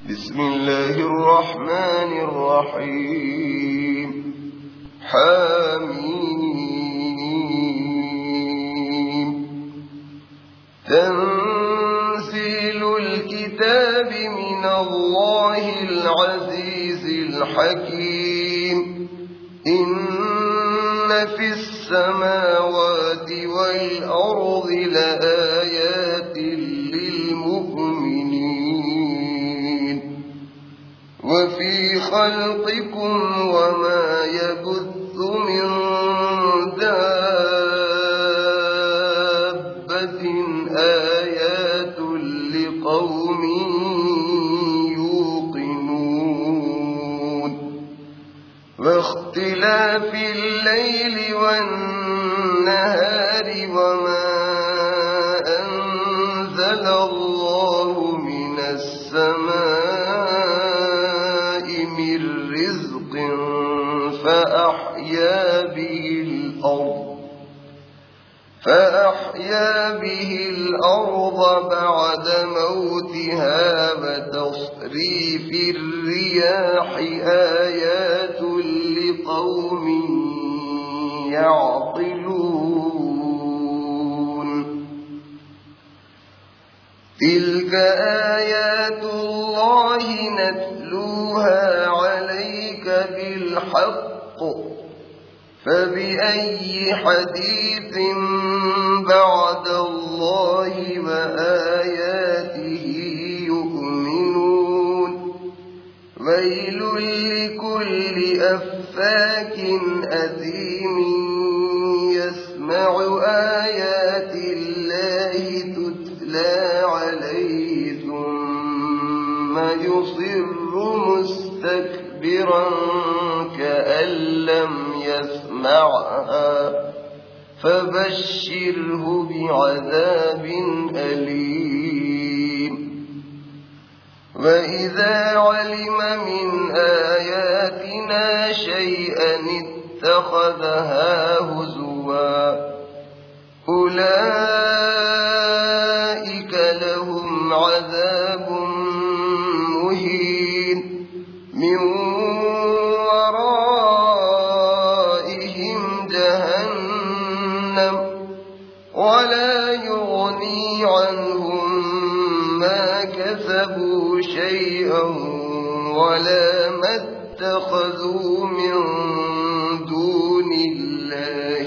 بسم الله الرحمن الرحيم. حميم. تنزيل الكتاب من الله العزيز الحكيم. إن في السماوات والأرض لآيات للمؤمنين وفي خلقكم وما يبث من دابة آيات لقوم يوقنون واختلاف الليل والنهار وما أنزل الله من السماء من رزق فأحيا به الأرض بعد موتها وتصريف الرياح آيات لقوم يعقلون. تلك آيات الله نتلوها عليك بالحق فبأي حديث بعد الله وآياته يؤمنون. ويل لكل أفاك أثيم يسمع آيات الله تتلى عليه ثم يصر مستكبرا كأن لم يسمعها فبشره بعذاب أليم. وإذا علم من آياتنا شيئا اتخذها هزوا أولئك لهم عذاب مهين من ورائهم جهنم ولا يغني عنهم ما كسبوا شيئا ولا ما اتخذوا من دون الله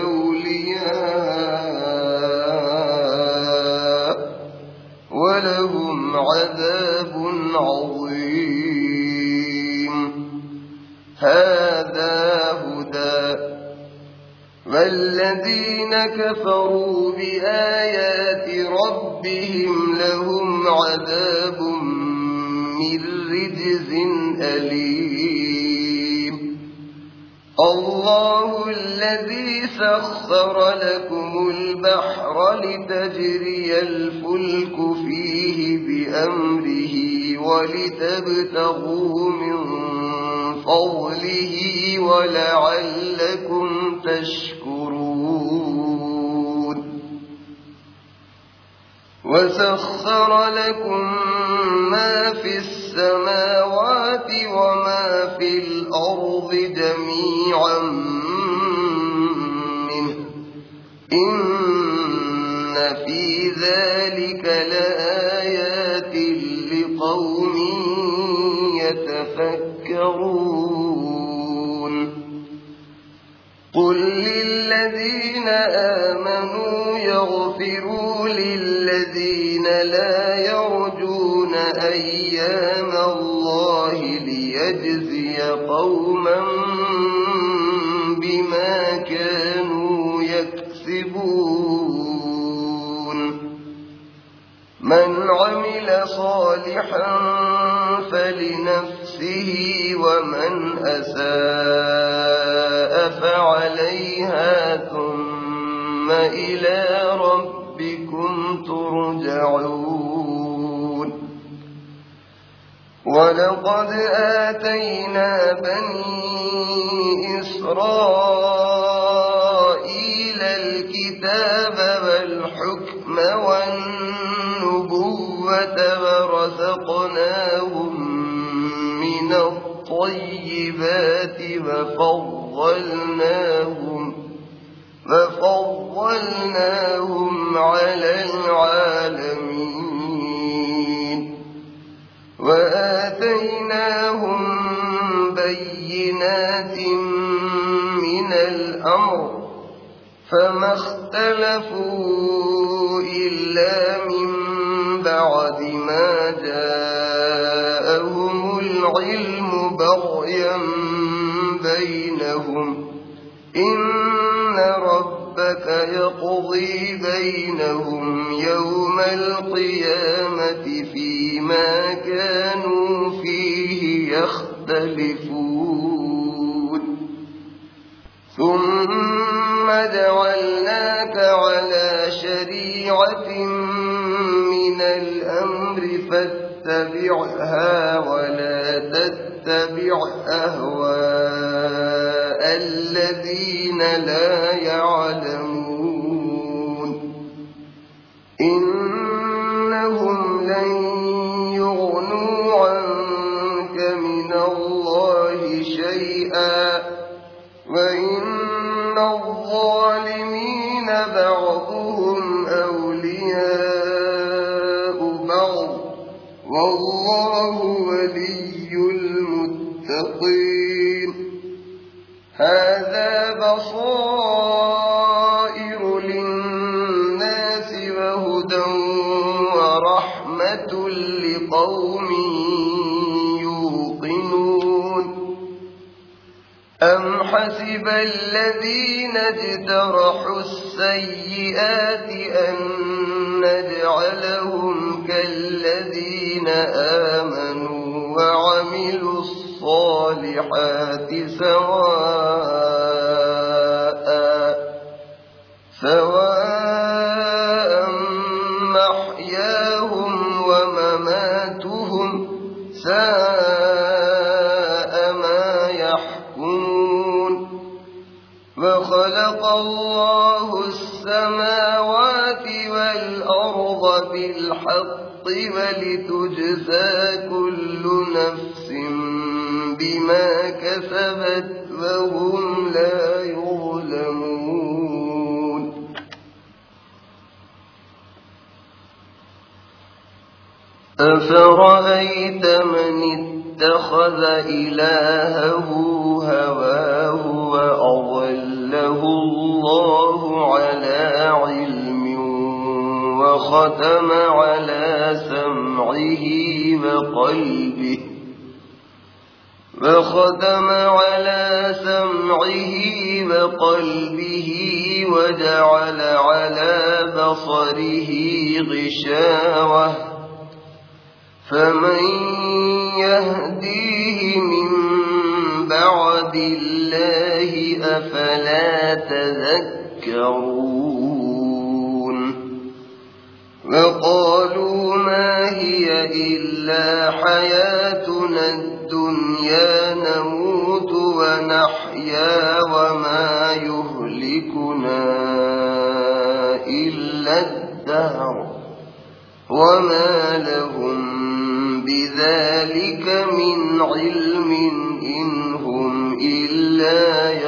أولياء ولهم عذاب عظيم. هذا هدى والذين كفروا بآيات ربهم لهم عذاب من رجز أليم. الله الذي سخر لكم البحر لتجري الفلك فيه بأمره ولتبتغوا من فضله ولعلكم تشكرون. وسخر لكم ما في السماوات وما في الأرض جميعا منه إن في ذلك لآيات لقوم يتفكرون. قل للذين آمنوا يغفروا للذين لا يرجون أيام الله ليجزي قوما بما كانوا يكسبون. من عمل صالحا فلنفسه ومن أساء فعليها ثم إلى ربكم ترجعون. ولقد آتينا بني إسرائيل الكتاب والحكم والنبوة ورزقناهم الطيبات وفضلناهم على العالمين وآتيناهم بينات من الأمر فما اختلفوا إلا من بعد ما جاءهم العلم بغيا بينهم إن ربك يقضي بينهم يوم القيامة فيما كانوا فيه يختلفون ثم جعلناك على شريعة من الأمر فاتبعها ولا تتبع أهواء الذين لا يعلمون إنهم لن يغنوا عنك من الله شيئا وإن الظالمين بعضهم أولياء بعض والله ولي المتقين هذا بصائر للناس وهدى ورحمة لقوم يوقنون أم حسب الذين اجترحوا السيئات أن نجعلهم كالذين آمنوا وعملوا الصالحات سواء محياهم ومماتهم ساء ما يحكمون وخلق الله السماوات والأرض بالحق ولتجزى كل نفس بما كسبت وهم لا يظلمون أفرأيت من اتخذ إلهه هواه وأضله الله على علم وختم على سمعه وقلبه وجعل على بصره غشاوة فمن يهديه من بعد الله أفلا تذكرون وقالوا ما هي إلا حياتنا الدنيا نموت ونحيا وما يهلكنا إلا الدهر وما لهم بذلك من علم إن هم إلا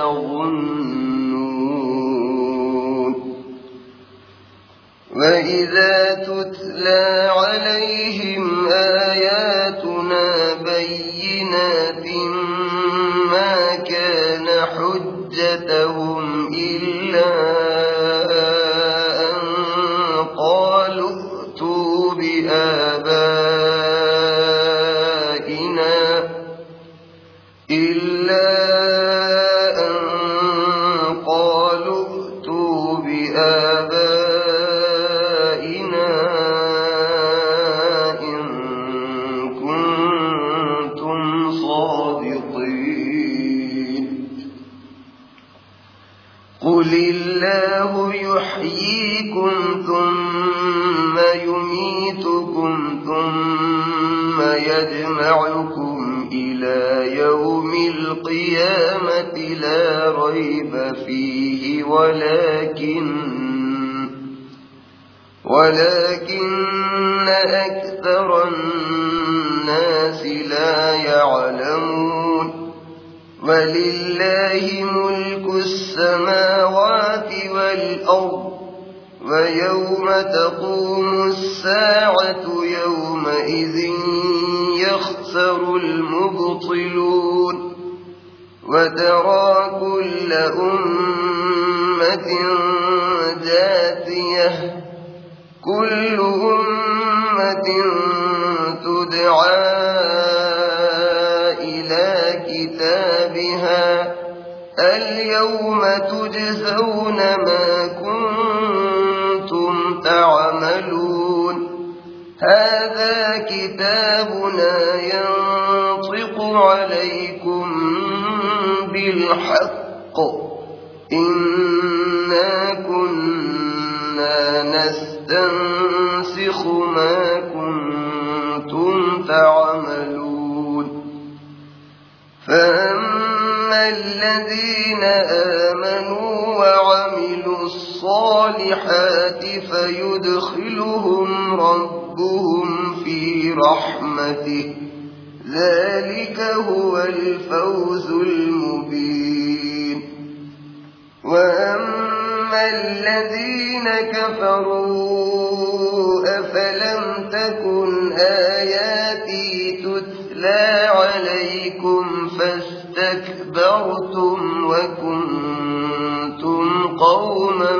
يظنون وإذا تتلى عليهم آياتنا بينات ما كان حجتهم إلا أن قالوا ائتوا بآبائنا إن كنتم صادقين قل الله يحييكم ثم يميتكم ثم يجمعكم إلى يوم القيامة لا ريب فيه ولكن أكثر الناس لا يعلمون ولله ملك السماوات والأرض ويوم تقوم الساعة يومئذ يخسر المبطلون وترى كل أمة جاثية كل أمة تدعى إلى كتابها اليوم تجزون ما كنتم تعملون هذا كتابنا ينطق عليكم بالحق إنا كنا نستنسخ ما كنتم تعملون فأما الذين آمنوا وعملوا الصالحات فيدخلهم ربهم في رحمته ذلك هو الفوز المبين وأما الذين كفروا أفلم تكن آياتي تتلى عليكم فاستكبرتم وكنتم قوما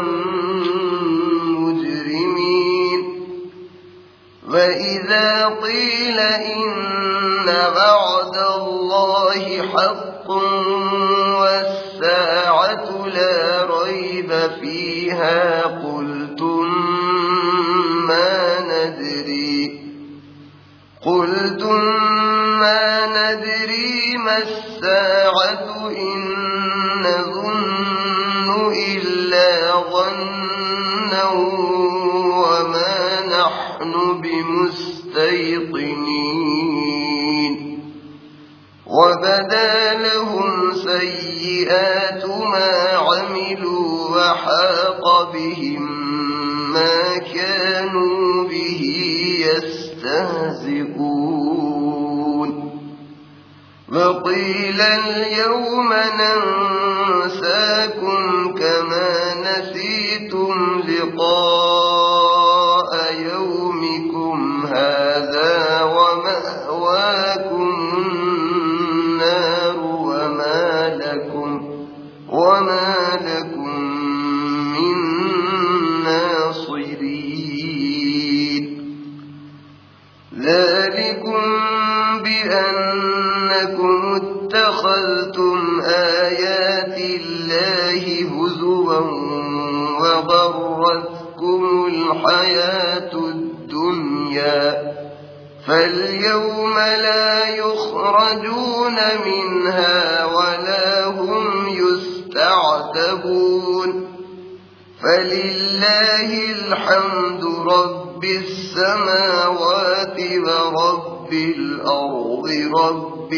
مجرمين وإذا قيل إن وعد الله حق والساعة لا ريب فيها قلتم ما ندري ما الساعة إن نظن إلا ظنا وما نحن بمستيقنين وبدا لهم سيئات ما عملوا وحاق بهم ما كانوا به يستهزئون وقيل اليوم ننساكم كما نسيتم لقاء يومكم هذا ومأواكم النار وما لكم من ناصرين ذلكم بأنكم اتخذتم آيات الله هزوا وغرتكم الحياة الدنيا فاليوم لا يخرجون منها ولا هم يستعتبون فلله الحمد رب السماوات ورب الأرض رب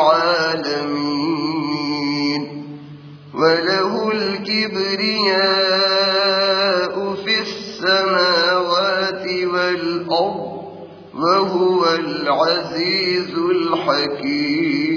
العالمين وله الكبرياء في السماوات والأرض وهو العزيز الحكيم